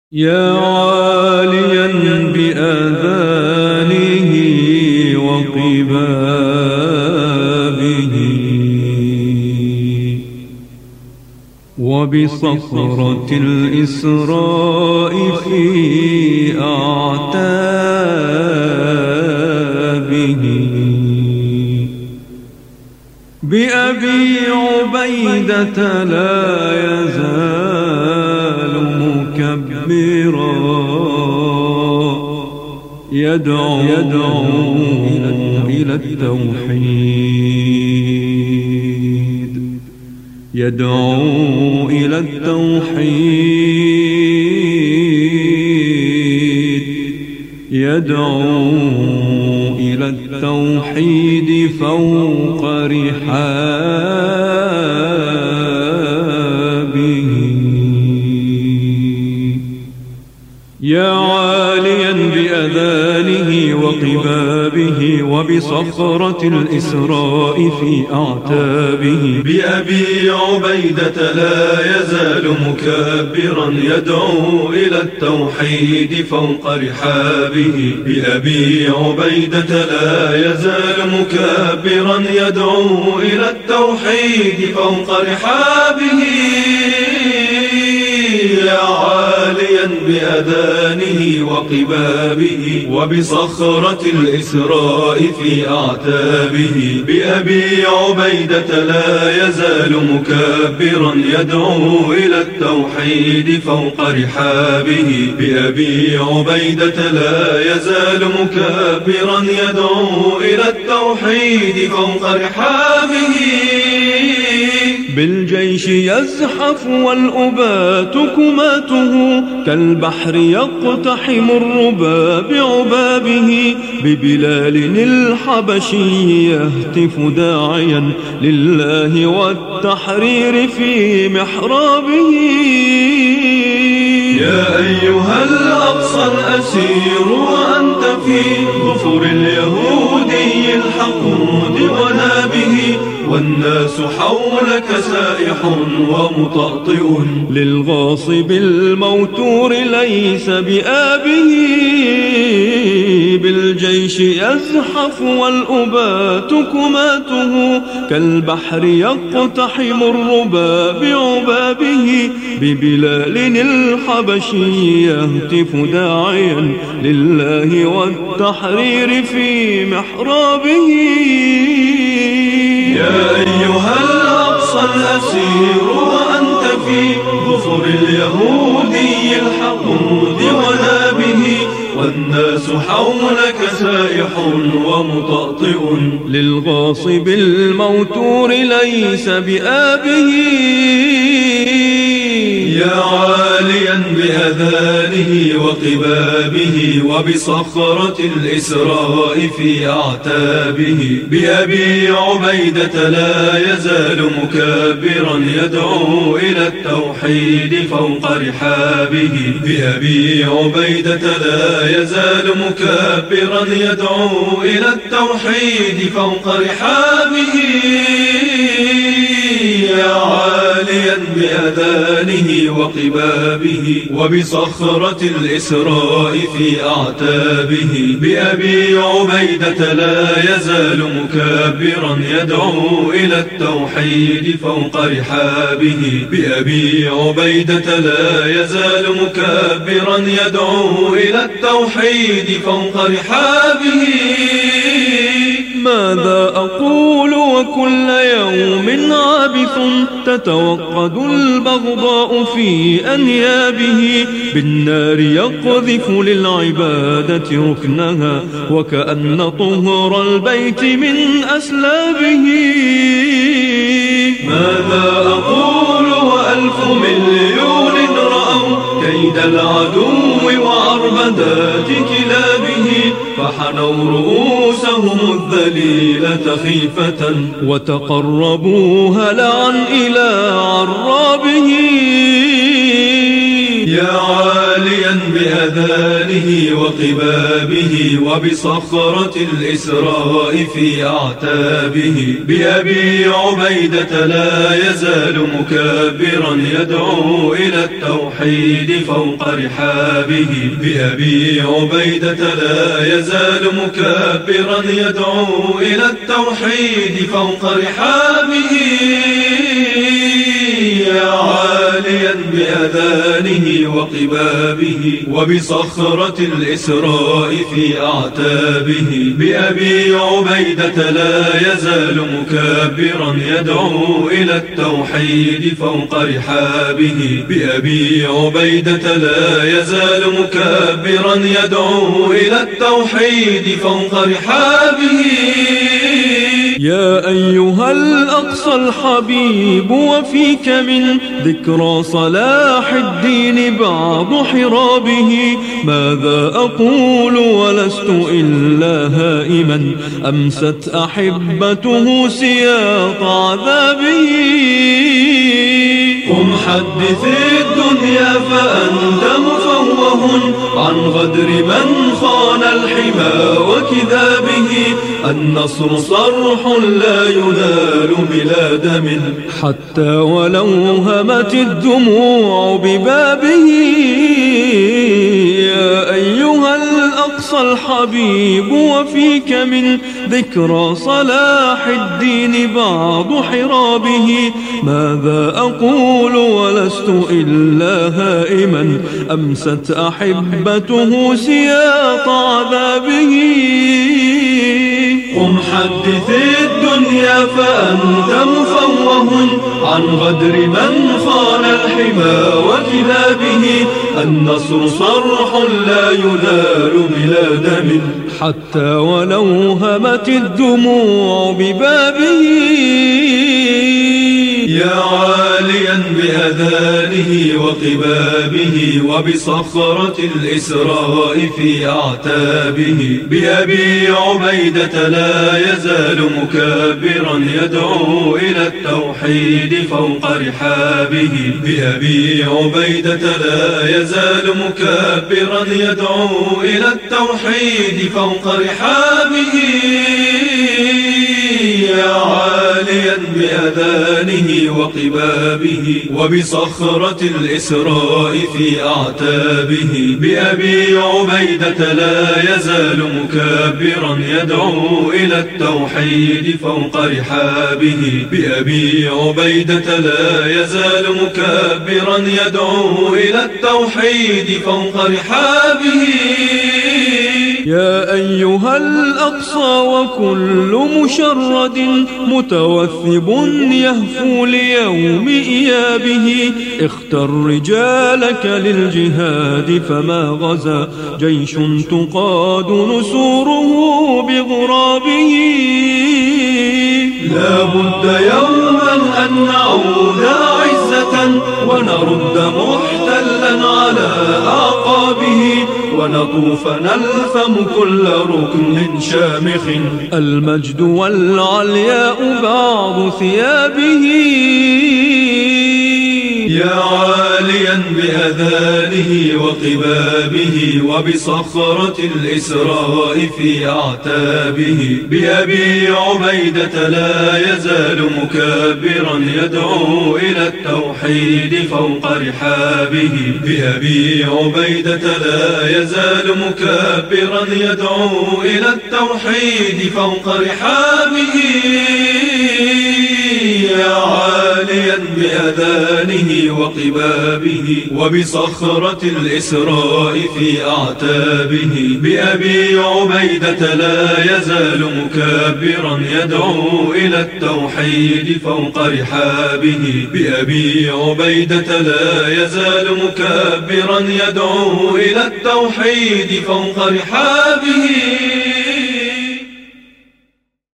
يا عاليا بآذانه وقبابه وبصخرة الإسراء في أعتابه بأبي عبيدة لا يزال مكبرا يدعو إلى التوحيد يدعو إلى التوحيد يدعو إلى التوحيد فوق رحابه يا عاليا بأذانه وقبابه وبصخرة الإسراء في أعتابه بأبي عبيدة لا يزال مكبرا يدعو إلى التوحيد فوق رحابه بأبي عبيدة لا يزال مكبرا يدعو إلى التوحيد فوق رحابه يا عاليا بأذانه وقبابه وبصخرة الإسراء في أعتابه بأبي عبيدة لا يزال مكبرا يدعو إلى التوحيد فوق رحابه بأبي عبيدة لا يزال مكبرا يدعو إلى التوحيد فوق رحابه بالجيش يزحف والأبات كماته كالبحر يقتحم الربا بعبابه ببلال الحبشي يهتف داعيا لله والتحرير في محرابه يا أيها الأقصى الأسير وأنت في ظفر اليهودي الحقود ونابه والناس حولك سائح ومطأطئ للغاصب الموتور ليس بآبه بالجيش يزحف والأبات كماته كالبحر يقتحم الربا بعبابه ببلال الحبشي يهتف داعيا لله والتحرير في محرابه يا أيها الأقصى الأسير وأنت في ظفر اليهودي الحقود ونابه والناس حولك سائح ومطأطئ للغاصب الموتور ليس بآبه يا عاليا بأذانه وقبابه وبصخرة الإسراء في أعتابه بأبي عبيدة لا يزال مكبرا يدعو إلى التوحيد فوق رحابه بأبي عبيدة لا يزال مكبرا يدعو إلى التوحيد فوق رحابه يا عاليا بأذانه وقبابه وبصخرة الإسراء في أعتابه بأبي عبيدة لا يزال مكبرا يدعو إلى التوحيد فوق رحابه بأبي عبيدة لا يزال مكبرا يدعو إلى التوحيد فوق رحابه ماذا أقول وكل يوم عابث تتوقد البغضاء في أنيابه بالنار يقذف للعبادة ركنها وكأن طهر البيت من أسلابه ماذا أقول وألف مليون رأوا كيد العدو وعربدات كلابه فحنوا رؤوسهم الذليلة خيفة وتقربوا هلعا إلى عرابه يا عالي عاليا بأذانه وقبابه وبصخرة الإسراء في أعتابه بأبي عبيدة لا يزال مكبرا يدعو إلى التوحيد فوق رحابه بأبي عبيدة لا يزال مكبرا يدعو إلى التوحيد فوق رحابه يا عاليا بأذانه وقبابه وبصخرة الإسراء في أعتابه بأبي عبيدة لا يزال مكبرا يدعو إلى التوحيد فوق رحابه بأبي عبيدة لا يزال مكبرا يدعو إلى التوحيد فوق رحابه يا أيها الأقصى الحبيب وفيك من ذكرى صلاح الدين بعض حرابه ماذا أقول ولست إلا هائما أمست أحبته سياط عذابه قم حدث الدنيا فأنت مفوه عن غدر من خان الحمى وكذابه النصر صرح لا ينال بلا دم حتى ولو همت الدموع ببابه يا أيها الأقصى الحبيب وفيك من ذكرى صلاح الدين بعض حرابه ماذا أقول ولست إلا هائما أمست أحبته سياط عذابه قم حدث الدنيا فأنت مفوه عن غدر من خان الحمى وكذابه النصر صرح لا ينال بلا دم حتى ولو همت الدموع ببابه يا عاليا بأذانه وقبابه وبصخرة الإسراء في أعتابه بأبي عبيدة لا يزال مكبرا يدعو إلى التوحيد فوق رحابه بأبي عبيدة لا يزال مكبرا يدعو إلى التوحيد فوق رحابه يا عاليا بأذانه وقبابه وبصخرة الإسراء في أعتابه بأبي عبيدة لا يزال مكبرا يدعو إلى التوحيد فوق رحابه بأبي عبيدة لا يزال مكبرا يدعو إلى التوحيد فوق رحابه يا أيها الأقصى وكل مشرد متوثب يهفو ليوم إيابه اختر رجالك للجهاد فما غزا جيش تقاد نسوره بغرابه لا بد يوما أن نعود أعزة ونرد محتلا على أعقابه ونطوف نلثم كل ركن شامخ المجد والعلياء بعض ثيابه يا عاليا بأذانه وقبابه وبصخرة الإسراء في أعتابه بأبي عبيدة لا يزال مكبرا يدعو إلى التوحيد فوق رحابه بأبي عبيدة لا يزال مكبرا يدعو إلى التوحيد فوق رحابه يا عاليا بأذانه وقبابه وبصخرة الإسراء في أعتابه بأبي عبيدة لا يزال مكبرا يدعو إلى التوحيد فوق رحابه بأبي عبيدة لا يزال مكبرا يدعو إلى التوحيد فوق رحابه